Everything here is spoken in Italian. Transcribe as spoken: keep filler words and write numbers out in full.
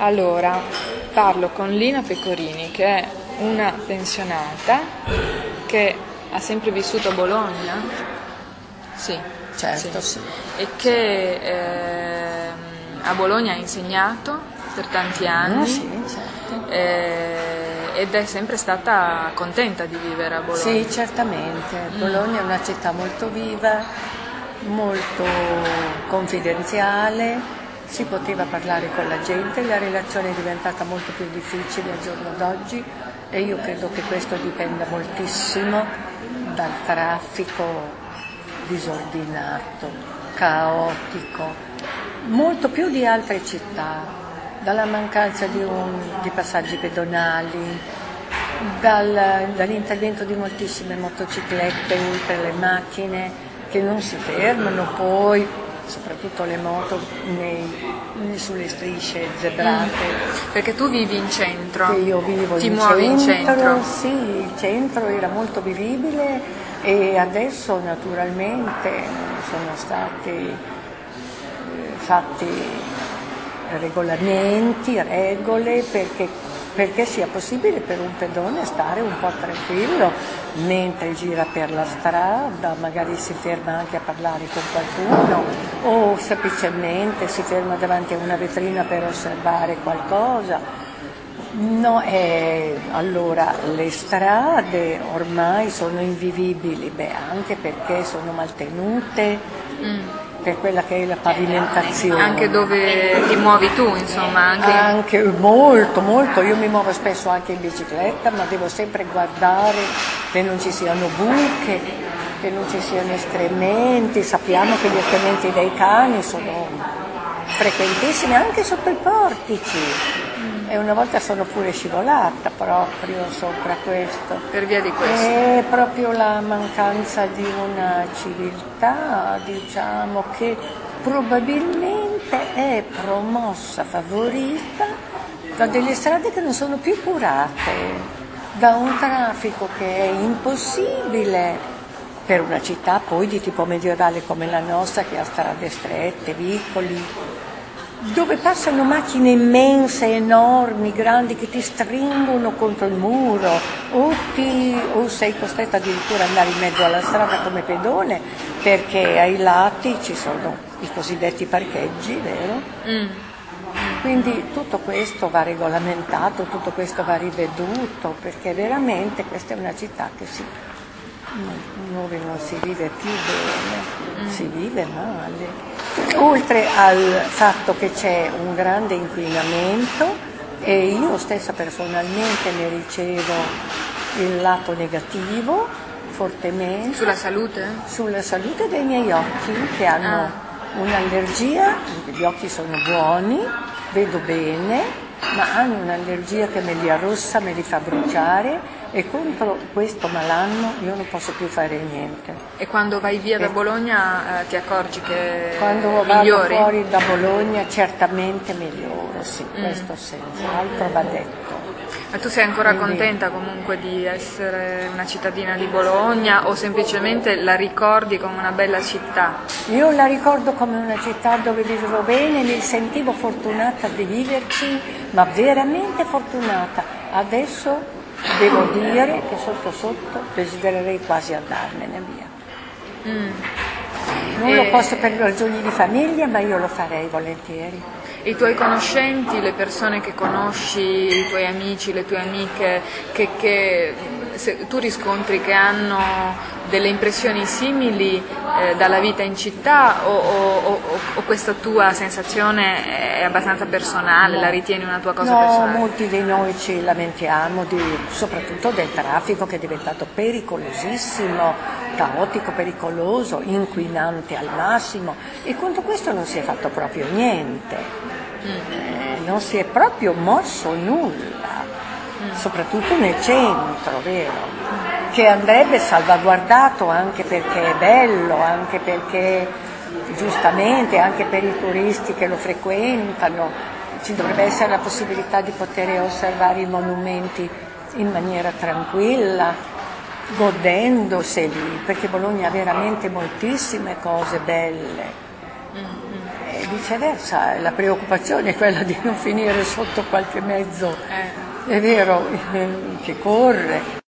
Allora, parlo con Lina Pecorini, che è una pensionata che ha sempre vissuto a Bologna. Sì, Certo, sì. E che eh, a Bologna ha insegnato per tanti anni. Ah, sì, certo. eh, ed è sempre stata contenta di vivere a Bologna. Sì, certamente. Mm. Bologna è una città molto viva, molto confidenziale, si poteva parlare con la gente, la relazione è diventata molto più difficile al giorno d'oggi e io credo che questo dipenda moltissimo dal traffico disordinato, caotico, molto più di altre città, dalla mancanza di, un, di passaggi pedonali, dal, dall'intervento di moltissime motociclette per le macchine che non si fermano poi, soprattutto le moto nei, sulle strisce zebrate. Mm. Perché tu vivi in centro, che io vivo ti in muovi in centro, centro. Sì, il centro era molto vivibile e adesso naturalmente sono stati eh, fatti regolamenti, regole perché, perché sia possibile per un pedone stare un po' tranquillo mentre gira per la strada, magari si ferma anche a parlare con qualcuno o semplicemente si ferma davanti a una vetrina per osservare qualcosa. No, eh, allora le strade ormai sono invivibili, beh, anche perché sono maltenute, mm. per quella che è la pavimentazione. Anche dove ti muovi tu, insomma. Anche, anche molto, molto. Io mi muovo spesso anche in bicicletta, ma devo sempre guardare che non ci siano buche, che non ci siano escrementi. Sappiamo che gli escrementi dei cani sono frequentissimi anche sotto i portici. E una volta sono pure scivolata proprio sopra questo. Per via di questo? È proprio la mancanza di una civiltà, diciamo, che probabilmente è promossa, favorita da delle strade che non sono più curate, da un traffico che è impossibile per una città poi di tipo medievale come la nostra, che ha strade strette, vicoli, dove passano macchine immense, enormi, grandi, che ti stringono contro il muro o, ti, o sei costretto addirittura ad andare in mezzo alla strada come pedone perché ai lati ci sono i cosiddetti parcheggi, vero? Mm. Quindi tutto questo va regolamentato, tutto questo va riveduto perché veramente questa è una città che si, dove non si vive più bene, mm. si vive male. Oltre al fatto che c'è un grande inquinamento e io stessa personalmente ne ricevo il lato negativo fortemente. Sulla salute? Sulla salute dei miei occhi che hanno ah. un'allergia, gli occhi sono buoni, vedo bene, ma hanno un'allergia che me li arrossa, me li fa bruciare e contro questo malanno io non posso più fare niente. E quando vai via da Bologna eh, ti accorgi che quando migliori? Vado fuori da Bologna certamente miglioro, sì, mm. questo senz'altro va detto. Ma tu sei ancora Quindi, contenta comunque di essere una cittadina di Bologna o semplicemente la ricordi come una bella città? Io la ricordo come una città dove vivevo bene, mi sentivo fortunata di viverci, ma veramente fortunata. Adesso devo dire che sotto sotto desidererei quasi andarmene via. Mm. Non e... lo posso per ragioni di famiglia, ma io lo farei volentieri. I tuoi conoscenti, le persone che conosci, i tuoi amici, le tue amiche, che, che se tu riscontri che hanno delle impressioni simili eh, dalla vita in città o, o, o, o questa tua sensazione è abbastanza personale, no. La ritieni una tua cosa no, personale? No, molti di noi ci lamentiamo di, soprattutto del traffico che è diventato pericolosissimo, caotico, pericoloso, inquinante al massimo e contro questo non si è fatto proprio niente. Eh, non si è proprio mosso nulla, mm. soprattutto nel centro, vero? Mm. Che andrebbe salvaguardato anche perché è bello, anche perché giustamente, anche per i turisti che lo frequentano, ci dovrebbe essere la possibilità di poter osservare i monumenti in maniera tranquilla, godendoseli, perché Bologna ha veramente moltissime cose belle. Mm. viceversa la preoccupazione è quella di non finire sotto qualche mezzo, Eh. è vero, eh, che corre.